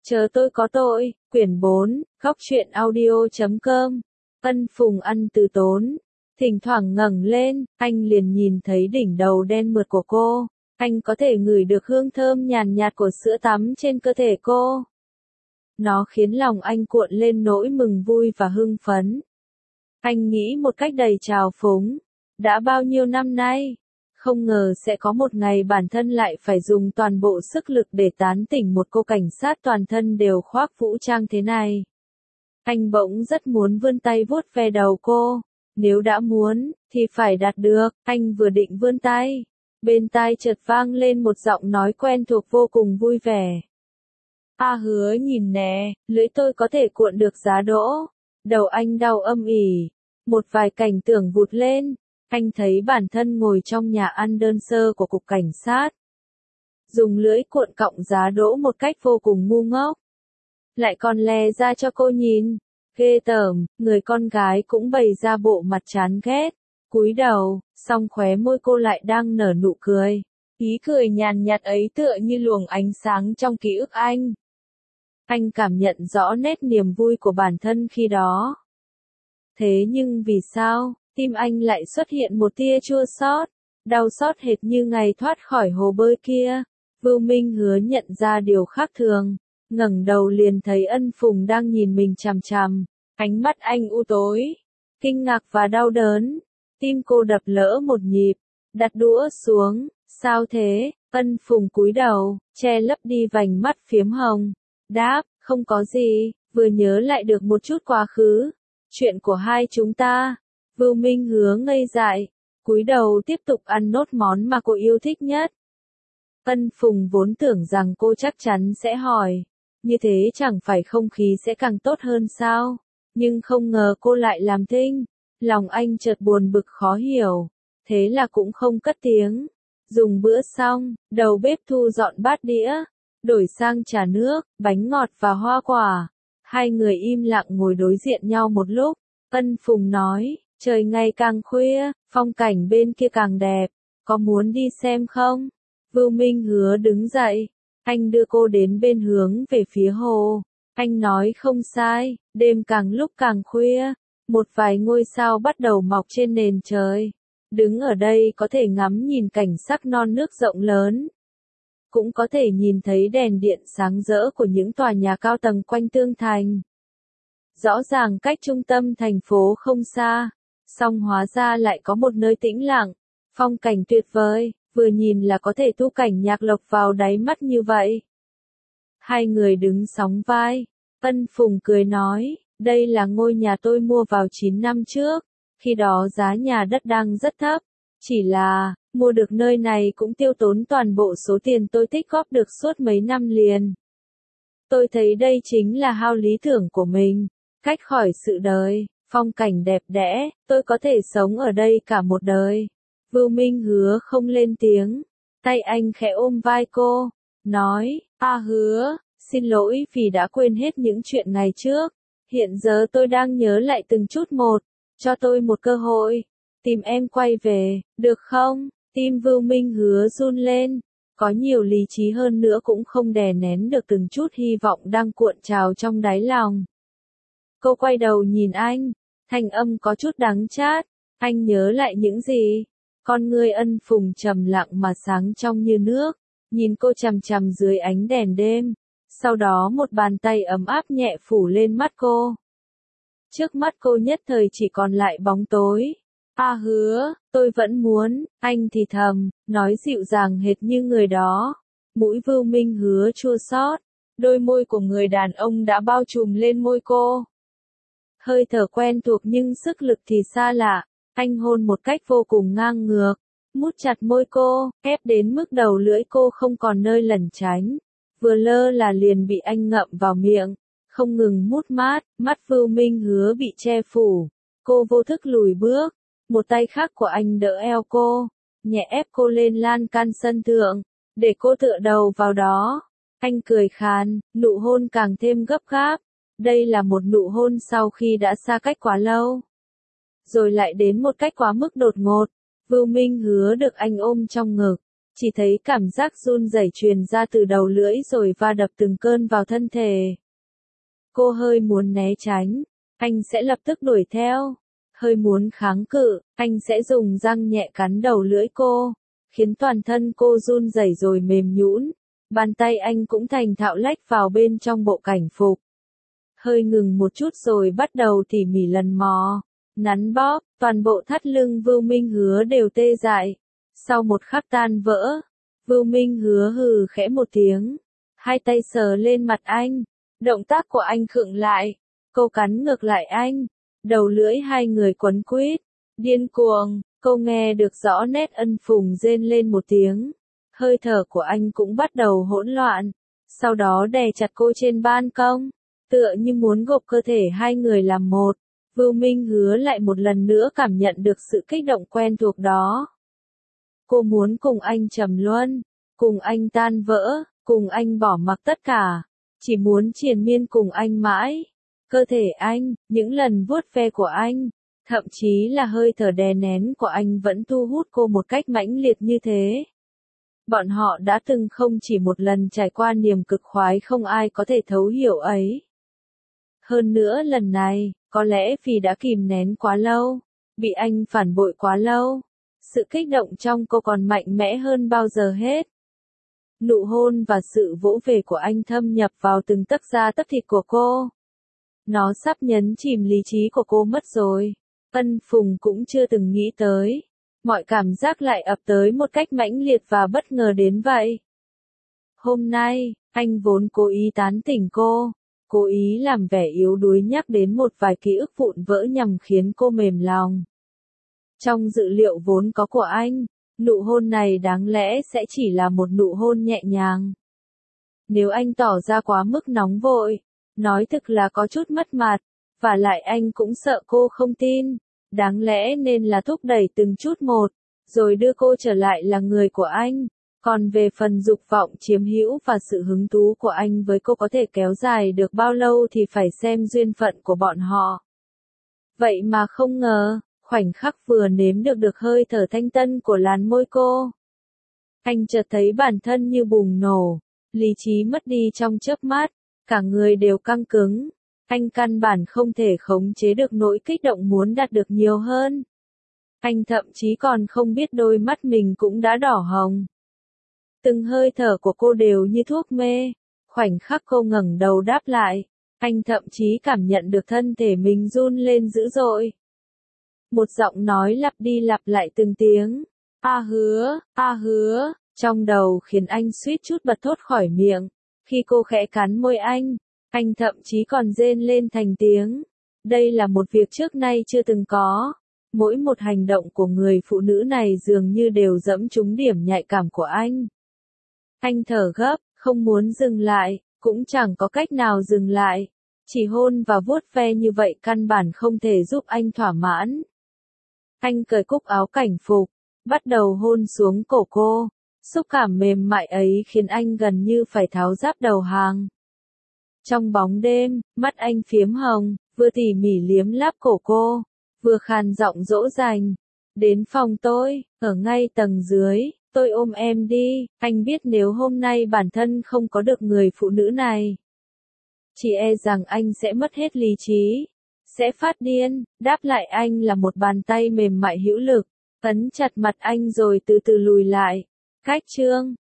Chờ tôi có tội, quyển 4, góc truyện audio.com. Ân Phùng ăn từ tốn, thỉnh thoảng ngẩng lên, anh liền nhìn thấy đỉnh đầu đen mượt của cô. Anh có thể ngửi được hương thơm nhàn nhạt của sữa tắm trên cơ thể cô. Nó khiến lòng anh cuộn lên nỗi mừng vui và hưng phấn. Anh nghĩ một cách đầy trào phúng, đã bao nhiêu năm nay, không ngờ sẽ có một ngày bản thân lại phải dùng toàn bộ sức lực để tán tỉnh một cô cảnh sát toàn thân đều khoác vũ trang thế này. Anh bỗng rất muốn vươn tay vuốt ve đầu cô, nếu đã muốn, thì phải đạt được. Anh vừa định vươn tay, bên tai chợt vang lên một giọng nói quen thuộc vô cùng vui vẻ. A Hứa nhìn nè, lưỡi tôi có thể cuộn được giá đỗ. Đầu anh đau âm ỉ, một vài cảnh tưởng vụt lên. Anh thấy bản thân ngồi trong nhà ăn đơn sơ của cục cảnh sát. Dùng lưỡi cuộn cọng giá đỗ một cách vô cùng ngu ngốc. Lại còn lè ra cho cô nhìn. Ghê tởm, người con gái cũng bày ra bộ mặt chán ghét. Cúi đầu, song khóe môi cô lại đang nở nụ cười. Ý cười nhàn nhạt ấy tựa như luồng ánh sáng trong ký ức anh. Anh cảm nhận rõ nét niềm vui của bản thân khi đó. Thế nhưng vì sao, tim anh lại xuất hiện một tia chua xót, đau xót hệt như ngày thoát khỏi hồ bơi kia. Vưu Minh Hứa nhận ra điều khác thường, ngẩng đầu liền thấy Ân Phùng đang nhìn mình chằm chằm, ánh mắt anh u tối, kinh ngạc và đau đớn. Tim cô đập lỡ một nhịp, đặt đũa xuống. Sao thế? Ân Phùng cúi đầu, che lấp đi vành mắt phiếm hồng, đáp, không có gì, vừa nhớ lại được một chút quá khứ, chuyện của hai chúng ta. Vưu Minh Hứa ngây dại, cúi đầu tiếp tục ăn nốt món mà cô yêu thích nhất. Ân Phùng vốn tưởng rằng cô chắc chắn sẽ hỏi, như thế chẳng phải không khí sẽ càng tốt hơn sao? Nhưng không ngờ cô lại làm thinh. Lòng anh chợt buồn bực khó hiểu, thế là cũng không cất tiếng. Dùng bữa xong, đầu bếp thu dọn bát đĩa, đổi sang trà nước, bánh ngọt và hoa quả. Hai người im lặng ngồi đối diện nhau một lúc. Ân Phùng nói, trời ngày càng khuya, phong cảnh bên kia càng đẹp, có muốn đi xem không? Vưu Minh Hứa đứng dậy, anh đưa cô đến bên hướng về phía hồ. Anh nói không sai, đêm càng lúc càng khuya, một vài ngôi sao bắt đầu mọc trên nền trời. Đứng ở đây có thể ngắm nhìn cảnh sắc non nước rộng lớn. Cũng có thể nhìn thấy đèn điện sáng rỡ của những tòa nhà cao tầng quanh tương thành. Rõ ràng cách trung tâm thành phố không xa, song hóa ra lại có một nơi tĩnh lặng, phong cảnh tuyệt vời, vừa nhìn là có thể thu cảnh nhạc lộc vào đáy mắt như vậy. Hai người đứng sóng vai, Ân Phùng cười nói, đây là ngôi nhà tôi mua vào 9 năm trước, khi đó giá nhà đất đang rất thấp, chỉ là, mua được nơi này cũng tiêu tốn toàn bộ số tiền tôi tích góp được suốt mấy năm liền. Tôi thấy đây chính là hao lý tưởng của mình, cách khỏi sự đời, phong cảnh đẹp đẽ, tôi có thể sống ở đây cả một đời. Vưu Minh Hứa không lên tiếng, tay anh khẽ ôm vai cô, nói, A Hứa, xin lỗi vì đã quên hết những chuyện ngày trước, hiện giờ tôi đang nhớ lại từng chút một, cho tôi một cơ hội, tìm em quay về, được không? Tim Vưu Minh Hứa run lên, có nhiều lý trí hơn nữa cũng không đè nén được từng chút hy vọng đang cuộn trào trong đáy lòng. Cô quay đầu nhìn anh, thanh âm có chút đắng chát, anh nhớ lại những gì? Con ngươi Ân Phùng trầm lặng mà sáng trong như nước, nhìn cô chằm chằm dưới ánh đèn đêm, sau đó một bàn tay ấm áp nhẹ phủ lên mắt cô. Trước mắt cô nhất thời chỉ còn lại bóng tối. A Hứa, tôi vẫn muốn, anh thì thầm, nói dịu dàng hệt như người đó. Mũi Vưu Minh Hứa chua xót, đôi môi của người đàn ông đã bao trùm lên môi cô. Hơi thở quen thuộc nhưng sức lực thì xa lạ, anh hôn một cách vô cùng ngang ngược, mút chặt môi cô, ép đến mức đầu lưỡi cô không còn nơi lẩn tránh. Vừa lơ là liền bị anh ngậm vào miệng, không ngừng mút mát, mắt Vưu Minh Hứa bị che phủ. Cô vô thức lùi bước, một tay khác của anh đỡ eo cô, nhẹ ép cô lên lan can sân thượng, để cô tựa đầu vào đó. Anh cười khàn, nụ hôn càng thêm gấp gáp. Đây là một nụ hôn sau khi đã xa cách quá lâu. Rồi lại đến một cách quá mức đột ngột. Vưu Minh Hứa được anh ôm trong ngực, chỉ thấy cảm giác run rẩy truyền ra từ đầu lưỡi rồi va đập từng cơn vào thân thể. Cô hơi muốn né tránh, anh sẽ lập tức đuổi theo. Hơi muốn kháng cự, anh sẽ dùng răng nhẹ cắn đầu lưỡi cô, khiến toàn thân cô run rẩy rồi mềm nhũn. Bàn tay anh cũng thành thạo lách vào bên trong bộ cảnh phục. Hơi ngừng một chút rồi bắt đầu tỉ mỉ lần mò, nắn bóp, toàn bộ thắt lưng Vưu Minh Hứa đều tê dại. Sau một khắc tan vỡ, Vưu Minh Hứa hừ khẽ một tiếng, hai tay sờ lên mặt anh, động tác của anh khựng lại, cô cắn ngược lại anh, đầu lưỡi hai người quấn quýt, điên cuồng, cô nghe được rõ nét Ân Phùng rên lên một tiếng, hơi thở của anh cũng bắt đầu hỗn loạn, sau đó đè chặt cô trên ban công, tựa như muốn gộp cơ thể hai người làm một. Vưu Minh Hứa lại một lần nữa cảm nhận được sự kích động quen thuộc đó. Cô muốn cùng anh trầm luân, cùng anh tan vỡ, cùng anh bỏ mặc tất cả, chỉ muốn triền miên cùng anh mãi. Cơ thể anh, những lần vuốt ve của anh, thậm chí là hơi thở đè nén của anh vẫn thu hút cô một cách mãnh liệt như thế. Bọn họ đã từng không chỉ một lần trải qua niềm cực khoái không ai có thể thấu hiểu ấy. Hơn nữa lần này, có lẽ vì đã kìm nén quá lâu, bị anh phản bội quá lâu, sự kích động trong cô còn mạnh mẽ hơn bao giờ hết. Nụ hôn và sự vỗ về của anh thâm nhập vào từng tấc da tấc thịt của cô. Nó sắp nhấn chìm lý trí của cô mất rồi. Ân Phùng cũng chưa từng nghĩ tới. Mọi cảm giác lại ập tới một cách mãnh liệt và bất ngờ đến vậy. Hôm nay, anh vốn cố ý tán tỉnh cô, cố ý làm vẻ yếu đuối nhắc đến một vài ký ức vụn vỡ nhằm khiến cô mềm lòng. Trong dự liệu vốn có của anh, nụ hôn này đáng lẽ sẽ chỉ là một nụ hôn nhẹ nhàng. Nếu anh tỏ ra quá mức nóng vội, nói thực là có chút mất mặt, và lại anh cũng sợ cô không tin, đáng lẽ nên là thúc đẩy từng chút một, rồi đưa cô trở lại là người của anh. Còn về phần dục vọng chiếm hữu và sự hứng thú của anh với cô có thể kéo dài được bao lâu thì phải xem duyên phận của bọn họ. Vậy mà không ngờ, khoảnh khắc vừa nếm được hơi thở thanh tân của làn môi cô, anh chợt thấy bản thân như bùng nổ, lý trí mất đi trong chớp mắt, cả người đều căng cứng, anh căn bản không thể khống chế được nỗi kích động muốn đạt được nhiều hơn. Anh thậm chí còn không biết đôi mắt mình cũng đã đỏ hồng. Từng hơi thở của cô đều như thuốc mê, khoảnh khắc cô ngẩng đầu đáp lại, anh thậm chí cảm nhận được thân thể mình run lên dữ dội. Một giọng nói lặp đi lặp lại từng tiếng, a hứa, trong đầu khiến anh suýt chút bật thốt khỏi miệng. Khi cô khẽ cắn môi anh thậm chí còn rên lên thành tiếng. Đây là một việc trước nay chưa từng có. Mỗi một hành động của người phụ nữ này dường như đều dẫm trúng điểm nhạy cảm của anh. Anh thở gấp, không muốn dừng lại, cũng chẳng có cách nào dừng lại. Chỉ hôn và vuốt ve như vậy căn bản không thể giúp anh thỏa mãn. Anh cởi cúc áo cảnh phục, bắt đầu hôn xuống cổ cô. Xúc cảm mềm mại ấy khiến anh gần như phải tháo giáp đầu hàng. Trong bóng đêm, mắt anh phiếm hồng, vừa tỉ mỉ liếm láp cổ cô, vừa khàn giọng dỗ dành. Đến phòng tôi, ở ngay tầng dưới, tôi ôm em đi, anh biết nếu hôm nay bản thân không có được người phụ nữ này, chỉ e rằng anh sẽ mất hết lý trí, sẽ phát điên. Đáp lại anh là một bàn tay mềm mại hữu lực, ấn chặt mặt anh rồi từ từ lùi lại. Cách chương